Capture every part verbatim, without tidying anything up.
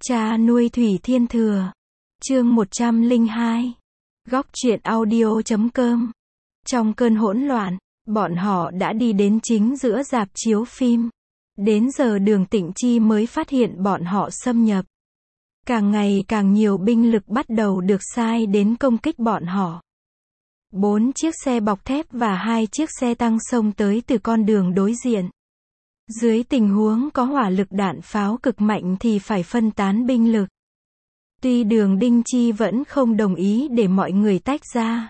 Cha nuôi Thủy Thiên Thừa. Chương một trăm lẻ hai. Góc truyện audio chấm com. Trong cơn hỗn loạn, bọn họ đã đi đến chính giữa rạp chiếu phim. Đến giờ Đường Tịnh Chi mới phát hiện bọn họ xâm nhập. Càng ngày càng nhiều binh lực bắt đầu được sai đến công kích bọn họ. Bốn chiếc xe bọc thép và hai chiếc xe tăng xông tới từ con đường đối diện. Dưới tình huống có hỏa lực đạn pháo cực mạnh thì phải phân tán binh lực. Tuy Đường Đinh Chi vẫn không đồng ý để mọi người tách ra,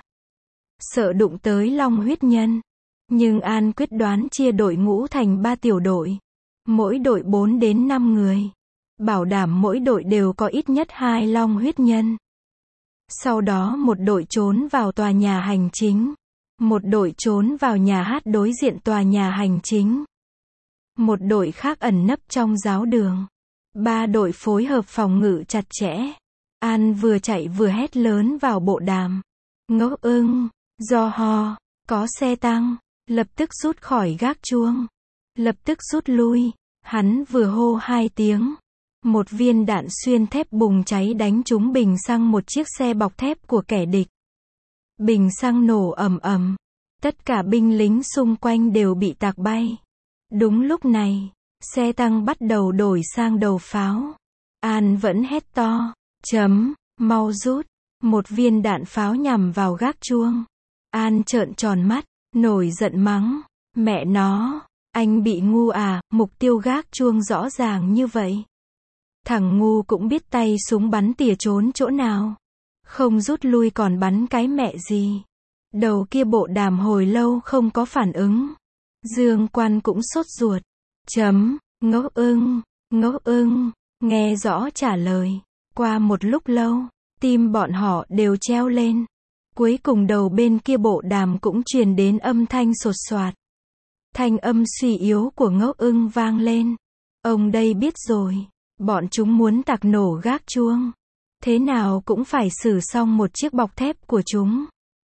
sợ đụng tới Long Huyết Nhân, nhưng An quyết đoán chia đội ngũ thành ba tiểu đội, mỗi đội bốn đến năm người, bảo đảm mỗi đội đều có ít nhất hai Long Huyết Nhân. Sau đó một đội trốn vào tòa nhà hành chính, một đội trốn vào nhà hát đối diện tòa nhà hành chính, một đội khác ẩn nấp trong giáo đường. Ba đội phối hợp phòng ngự chặt chẽ. An vừa chạy vừa hét lớn vào bộ đàm. Ngốc ưng, do ho, có xe tăng, lập tức rút khỏi gác chuông. Lập tức rút lui. Hắn vừa hô hai tiếng. Một viên đạn xuyên thép bùng cháy đánh trúng bình xăng một chiếc xe bọc thép của kẻ địch. Bình xăng nổ ầm ầm. Tất cả binh lính xung quanh đều bị tạc bay. Đúng lúc này, xe tăng bắt đầu đổi sang đầu pháo. An vẫn hét to, chấm, mau rút. Một viên đạn pháo nhằm vào gác chuông. An trợn tròn mắt, nổi giận mắng, mẹ nó, anh bị ngu à, mục tiêu gác chuông rõ ràng như vậy. Thằng ngu cũng biết tay súng bắn tỉa trốn chỗ nào. Không rút lui còn bắn cái mẹ gì. Đầu kia bộ đàm hồi lâu không có phản ứng. Dương Quan cũng sốt ruột. Chấm, ngốc ưng, ngốc ưng, nghe rõ trả lời. Qua một lúc lâu, tim bọn họ đều treo lên. Cuối cùng đầu bên kia bộ đàm cũng truyền đến âm thanh sột soạt. Thanh âm suy yếu của ngốc ưng vang lên. Ông đây biết rồi, bọn chúng muốn tạc nổ gác chuông. Thế nào cũng phải xử xong một chiếc bọc thép của chúng.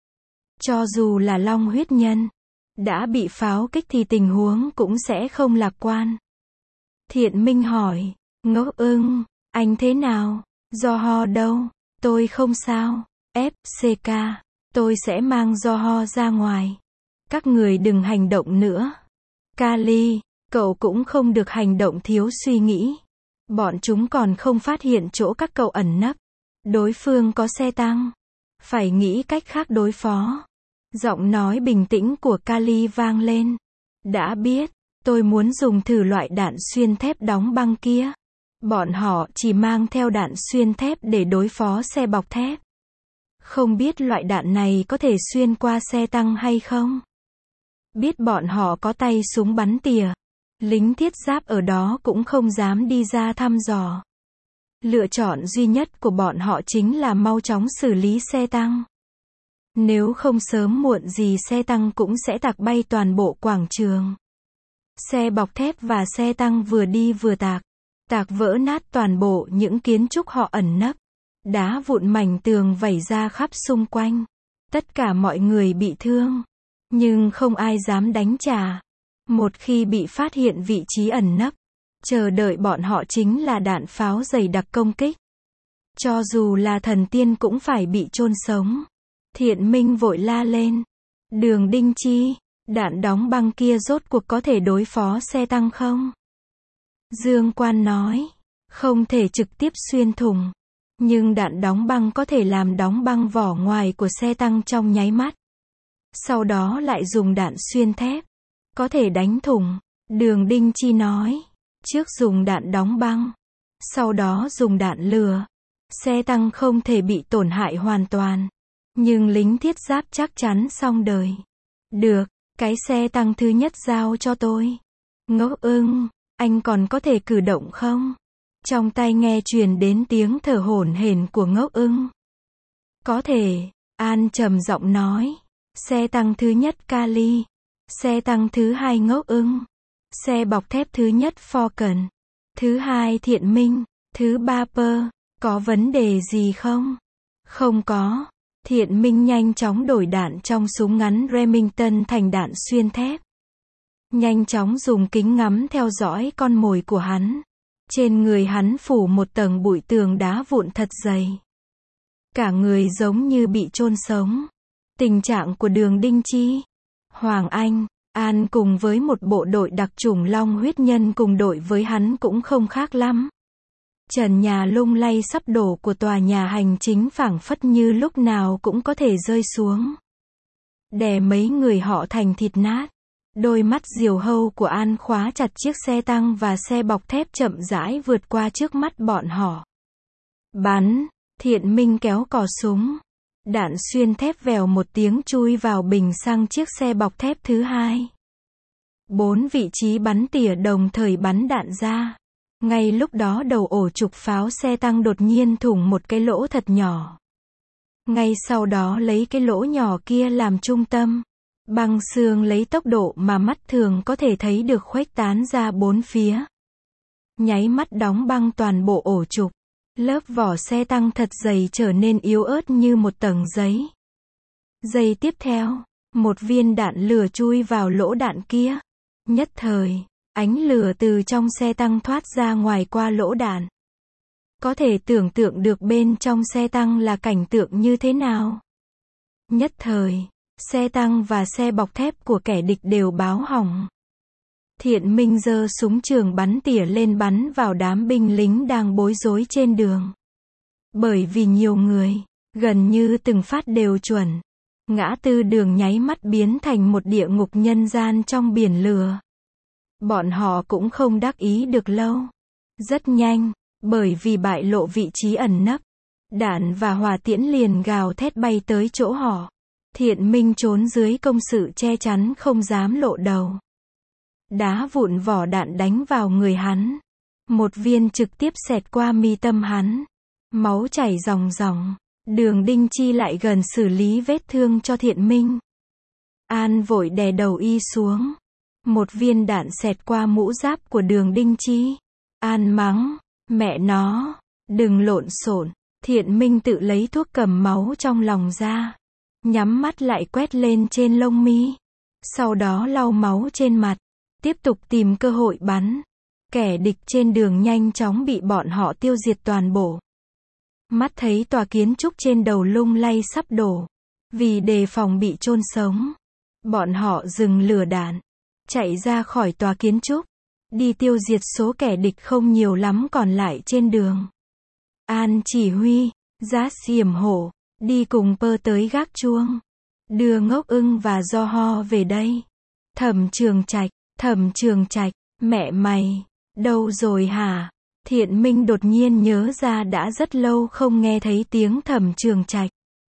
Cho dù là Long Huyết Nhân đã bị pháo kích thì tình huống cũng sẽ không lạc quan. Thiện Minh hỏi, ngốc ưng, anh thế nào? Do ho đâu? Tôi không sao. ép xê ca, tôi sẽ mang do ho ra ngoài. Các người đừng hành động nữa. Kali, cậu cũng không được hành động thiếu suy nghĩ. Bọn chúng còn không phát hiện chỗ các cậu ẩn nấp. Đối phương có xe tăng. Phải nghĩ cách khác đối phó. Giọng nói bình tĩnh của Kali vang lên. Đã biết, tôi muốn dùng thử loại đạn xuyên thép đóng băng kia. Bọn họ chỉ mang theo đạn xuyên thép để đối phó xe bọc thép. Không biết loại đạn này có thể xuyên qua xe tăng hay không? Biết bọn họ có tay súng bắn tỉa. Lính thiết giáp ở đó cũng không dám đi ra thăm dò. Lựa chọn duy nhất của bọn họ chính là mau chóng xử lý xe tăng. Nếu không sớm muộn gì xe tăng cũng sẽ tạc bay toàn bộ quảng trường. Xe bọc thép và xe tăng vừa đi vừa tạc. Tạc vỡ nát toàn bộ những kiến trúc họ ẩn nấp. Đá vụn mảnh tường vẩy ra khắp xung quanh. Tất cả mọi người bị thương. Nhưng không ai dám đánh trả. Một khi bị phát hiện vị trí ẩn nấp, chờ đợi bọn họ chính là đạn pháo dày đặc công kích. Cho dù là thần tiên cũng phải bị chôn sống. Thiện Minh vội la lên. Đường Đinh Chi, đạn đóng băng kia rốt cuộc có thể đối phó xe tăng không? Dương Quan nói, không thể trực tiếp xuyên thủng. Nhưng đạn đóng băng có thể làm đóng băng vỏ ngoài của xe tăng trong nháy mắt. Sau đó lại dùng đạn xuyên thép. Có thể đánh thủng. Đường Đinh Chi nói, trước dùng đạn đóng băng. Sau đó dùng đạn lửa. Xe tăng không thể bị tổn hại hoàn toàn. Nhưng lính thiết giáp chắc chắn xong đời. Được, cái xe tăng thứ nhất giao cho tôi. Ngốc ưng, anh còn có thể cử động không? Trong tai nghe truyền đến tiếng thở hổn hển của ngốc ưng. Có thể, An trầm giọng nói. Xe tăng thứ nhất Kali. Xe tăng thứ hai ngốc ưng. Xe bọc thép thứ nhất Falcon. Thứ hai Thiện Minh. Thứ ba Pơ. Có vấn đề gì không? Không có. Thiện Minh nhanh chóng đổi đạn trong súng ngắn Remington thành đạn xuyên thép. Nhanh chóng dùng kính ngắm theo dõi con mồi của hắn. Trên người hắn phủ một tầng bụi tường đá vụn thật dày. Cả người giống như bị chôn sống. Tình trạng của Đường Đinh Chi, Hoàng Anh, An cùng với một bộ đội đặc chủng long huyết nhân cùng đội với hắn cũng không khác lắm. Trần nhà lung lay sắp đổ của tòa nhà hành chính phảng phất như lúc nào cũng có thể rơi xuống, đè mấy người họ thành thịt nát. Đôi mắt diều hâu của An khóa chặt chiếc xe tăng và xe bọc thép chậm rãi vượt qua trước mắt bọn họ. Bắn, Thiện Minh kéo cò súng. Đạn xuyên thép vèo một tiếng chui vào bình xăng chiếc xe bọc thép thứ hai. Bốn vị trí bắn tỉa đồng thời bắn đạn ra. Ngay lúc đó đầu ổ trục pháo xe tăng đột nhiên thủng một cái lỗ thật nhỏ. Ngay sau đó lấy cái lỗ nhỏ kia làm trung tâm. Băng xương lấy tốc độ mà mắt thường có thể thấy được khuếch tán ra bốn phía. Nháy mắt đóng băng toàn bộ ổ trục. Lớp vỏ xe tăng thật dày trở nên yếu ớt như một tầng giấy. Giây tiếp theo, một viên đạn lửa chui vào lỗ đạn kia. Nhất thời, ánh lửa từ trong xe tăng thoát ra ngoài qua lỗ đạn. Có thể tưởng tượng được bên trong xe tăng là cảnh tượng như thế nào. Nhất thời, xe tăng và xe bọc thép của kẻ địch đều báo hỏng. Thiện Minh giơ súng trường bắn tỉa lên bắn vào đám binh lính đang bối rối trên đường. Bởi vì nhiều người, gần như từng phát đều chuẩn. Ngã tư đường nháy mắt biến thành một địa ngục nhân gian trong biển lửa. Bọn họ cũng không đắc ý được lâu. Rất nhanh, bởi vì bại lộ vị trí ẩn nấp, đạn và hỏa tiễn liền gào thét bay tới chỗ họ. Thiện Minh trốn dưới công sự che chắn không dám lộ đầu. Đá vụn vỏ đạn đánh vào người hắn. Một viên trực tiếp xẹt qua mi tâm hắn. Máu chảy ròng ròng. Đường Đinh Chi lại gần xử lý vết thương cho Thiện Minh. An vội đè đầu y xuống. Một viên đạn xẹt qua mũ giáp của Đường Đinh Chi. An mắng, mẹ nó, đừng lộn xộn. Thiện Minh tự lấy thuốc cầm máu trong lòng ra. Nhắm mắt lại quét lên trên lông mi. Sau đó lau máu trên mặt. Tiếp tục tìm cơ hội bắn. Kẻ địch trên đường nhanh chóng bị bọn họ tiêu diệt toàn bộ. Mắt thấy tòa kiến trúc trên đầu lung lay sắp đổ. Vì đề phòng bị chôn sống, bọn họ dừng lửa đạn, chạy ra khỏi tòa kiến trúc, đi tiêu diệt số kẻ địch không nhiều lắm còn lại trên đường. An chỉ huy, Giá Xiểm Hổ, đi cùng Pơ tới gác chuông. Đưa Ngốc Ưng và Do Ho về đây. Thẩm Trường Trạch, Thẩm Trường Trạch, mẹ mày, đâu rồi hả? Thiện Minh đột nhiên nhớ ra đã rất lâu không nghe thấy tiếng Thẩm Trường Trạch.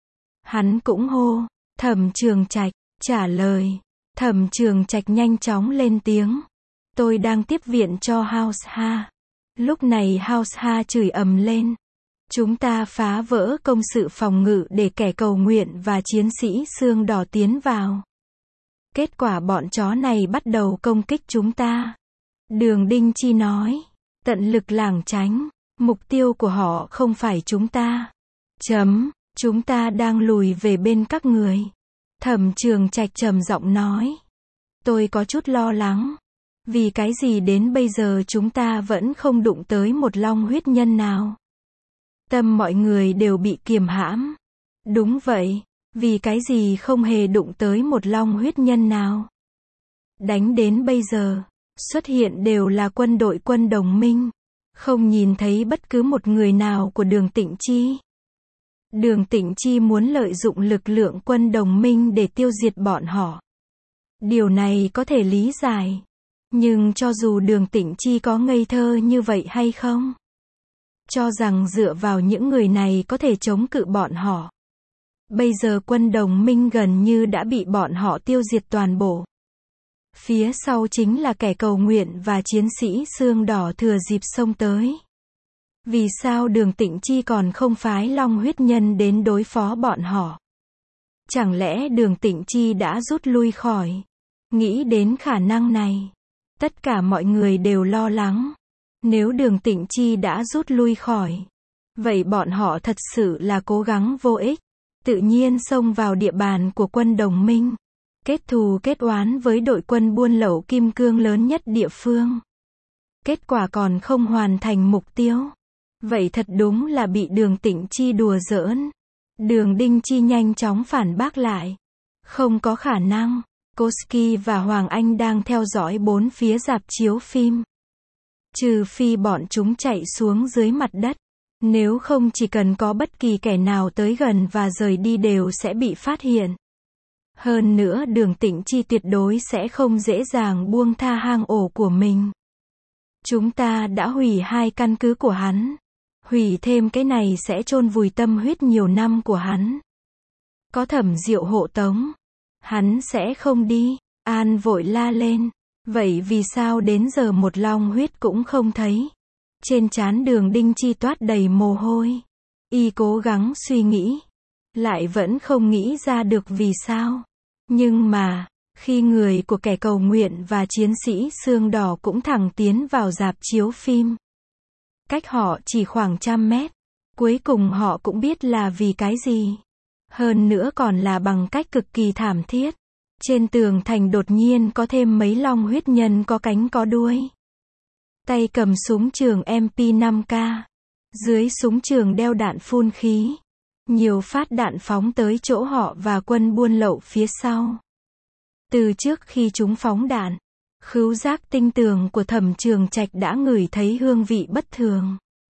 Hắn cũng hô, Thẩm Trường Trạch, trả lời. Thẩm Trường Trạch nhanh chóng lên tiếng. Tôi đang tiếp viện cho House Ha. Lúc này House Ha chửi ầm lên. Chúng ta phá vỡ công sự phòng ngự để kẻ cầu nguyện và chiến sĩ xương đỏ tiến vào. Kết quả bọn chó này bắt đầu công kích chúng ta. Đường Đinh Chi nói. Tận lực lảng tránh. Mục tiêu của họ không phải chúng ta. Chấm. Chúng ta đang lùi về bên các người. Thẩm Trường Trạch trầm giọng nói. Tôi có chút lo lắng. Vì cái gì đến bây giờ chúng ta vẫn không đụng tới một long huyết nhân nào. Tâm mọi người đều bị kiềm hãm. Đúng vậy. Vì cái gì không hề đụng tới một long huyết nhân nào. Đánh đến bây giờ, xuất hiện đều là quân đội quân đồng minh. Không nhìn thấy bất cứ một người nào của Đường Tịnh Chi. Đường Tịnh Chi muốn lợi dụng lực lượng quân đồng minh để tiêu diệt bọn họ. Điều này có thể lý giải. Nhưng cho dù Đường Tịnh Chi có ngây thơ như vậy hay không? Cho rằng dựa vào những người này có thể chống cự bọn họ. Bây giờ quân đồng minh gần như đã bị bọn họ tiêu diệt toàn bộ. Phía sau chính là kẻ cầu nguyện và chiến sĩ xương đỏ thừa dịp xông tới. Vì sao Đường Tịnh Chi còn không phái long huyết nhân đến đối phó bọn họ? Chẳng lẽ Đường Tịnh Chi đã rút lui khỏi? Nghĩ đến khả năng này, tất cả mọi người đều lo lắng. Nếu Đường Tịnh Chi đã rút lui khỏi, vậy bọn họ thật sự là cố gắng vô ích. Tự nhiên xông vào địa bàn của quân đồng minh. Kết thù kết oán với đội quân buôn lậu kim cương lớn nhất địa phương. Kết quả còn không hoàn thành mục tiêu. Vậy thật đúng là bị Đường Tịnh Chi đùa giỡn. Đường Đinh Chi nhanh chóng phản bác lại. Không có khả năng. Koski và Hoàng Anh đang theo dõi bốn phía rạp chiếu phim. Trừ phi bọn chúng chạy xuống dưới mặt đất. Nếu không chỉ cần có bất kỳ kẻ nào tới gần và rời đi đều sẽ bị phát hiện. Hơn nữa Đường Tịnh Chi tuyệt đối sẽ không dễ dàng buông tha hang ổ của mình. Chúng ta đã hủy hai căn cứ của hắn. Hủy thêm cái này sẽ chôn vùi tâm huyết nhiều năm của hắn. Có Thẩm Diệu hộ tống. Hắn sẽ không đi. An vội la lên. Vậy vì sao đến giờ một long huyết cũng không thấy? Trên trán Đường Đinh Chi toát đầy mồ hôi. Y cố gắng suy nghĩ. Lại vẫn không nghĩ ra được vì sao. Nhưng mà, khi người của kẻ cầu nguyện và chiến sĩ xương đỏ cũng thẳng tiến vào rạp chiếu phim. Cách họ chỉ khoảng trăm mét. Cuối cùng họ cũng biết là vì cái gì. Hơn nữa còn là bằng cách cực kỳ thảm thiết. Trên tường thành đột nhiên có thêm mấy long huyết nhân có cánh có đuôi. Tay cầm súng trường em pê năm K. Dưới súng trường đeo đạn phun khí. Nhiều phát đạn phóng tới chỗ họ và quân buôn lậu phía sau. Từ trước khi chúng phóng đạn, khứu giác tinh tường của Thẩm Trường Trạch đã ngửi thấy hương vị bất thường.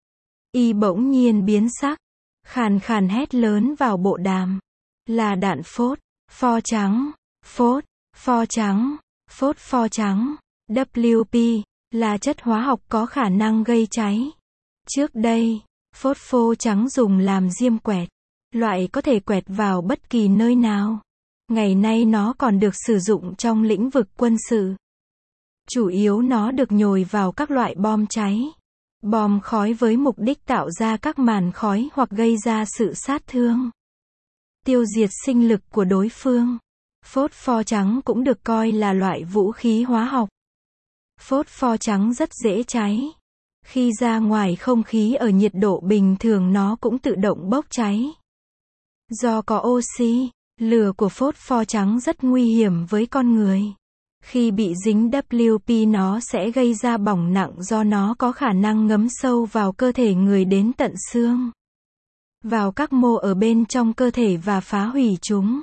Y bỗng nhiên biến sắc, khàn khàn hét lớn vào bộ đàm. Là đạn phốt, pho trắng, phốt, pho trắng, phốt pho trắng, W P, là chất hóa học có khả năng gây cháy. Trước đây, phốt phô trắng dùng làm diêm quẹt. Loại có thể quẹt vào bất kỳ nơi nào. Ngày nay nó còn được sử dụng trong lĩnh vực quân sự. Chủ yếu nó được nhồi vào các loại bom cháy. Bom khói với mục đích tạo ra các màn khói hoặc gây ra sự sát thương. Tiêu diệt sinh lực của đối phương. Phốt pho trắng cũng được coi là loại vũ khí hóa học. Phốt pho trắng rất dễ cháy. Khi ra ngoài không khí ở nhiệt độ bình thường nó cũng tự động bốc cháy. Do có oxy, lửa của phốt pho trắng rất nguy hiểm với con người. Khi bị dính W P nó sẽ gây ra bỏng nặng do nó có khả năng ngấm sâu vào cơ thể người đến tận xương. Vào các mô ở bên trong cơ thể và phá hủy chúng.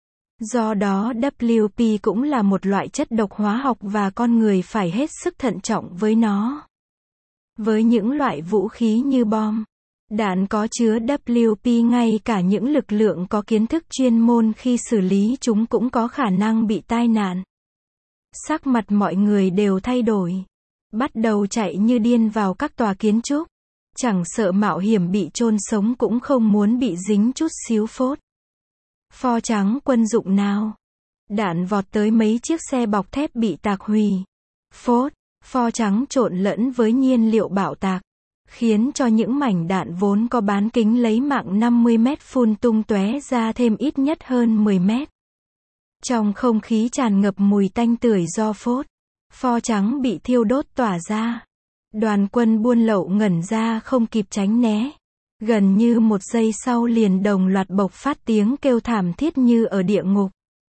Do đó W P cũng là một loại chất độc hóa học và con người phải hết sức thận trọng với nó. Với những loại vũ khí như bom, đạn có chứa W P ngay cả những lực lượng có kiến thức chuyên môn khi xử lý chúng cũng có khả năng bị tai nạn. Sắc mặt mọi người đều thay đổi. Bắt đầu chạy như điên vào các tòa kiến trúc. Chẳng sợ mạo hiểm bị chôn sống cũng không muốn bị dính chút xíu phốt pho trắng quân dụng nào. Đạn vọt tới mấy chiếc xe bọc thép bị tạc hủy. Phốt pho trắng trộn lẫn với nhiên liệu bạo tạc, khiến cho những mảnh đạn vốn có bán kính lấy mạng năm mươi mét phun tung tóe ra thêm ít nhất hơn mười mét. Trong không khí tràn ngập mùi tanh tưởi do phốt pho trắng bị thiêu đốt tỏa ra. Đoàn quân buôn lậu ngẩn ra không kịp tránh né. Gần như một giây sau liền đồng loạt bộc phát tiếng kêu thảm thiết như ở địa ngục.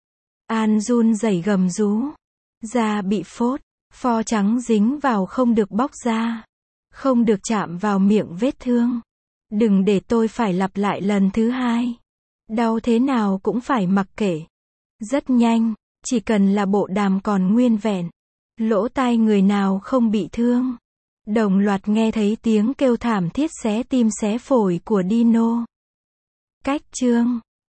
An run rẩy gầm rú. Da bị phốt pho trắng dính vào không được bóc ra. Không được chạm vào miệng vết thương. Đừng để tôi phải lặp lại lần thứ hai. Đau thế nào cũng phải mặc kệ. Rất nhanh, chỉ cần là bộ đàm còn nguyên vẹn. Lỗ tai người nào không bị thương. Đồng loạt nghe thấy tiếng kêu thảm thiết xé tim xé phổi của Dino. Cách chương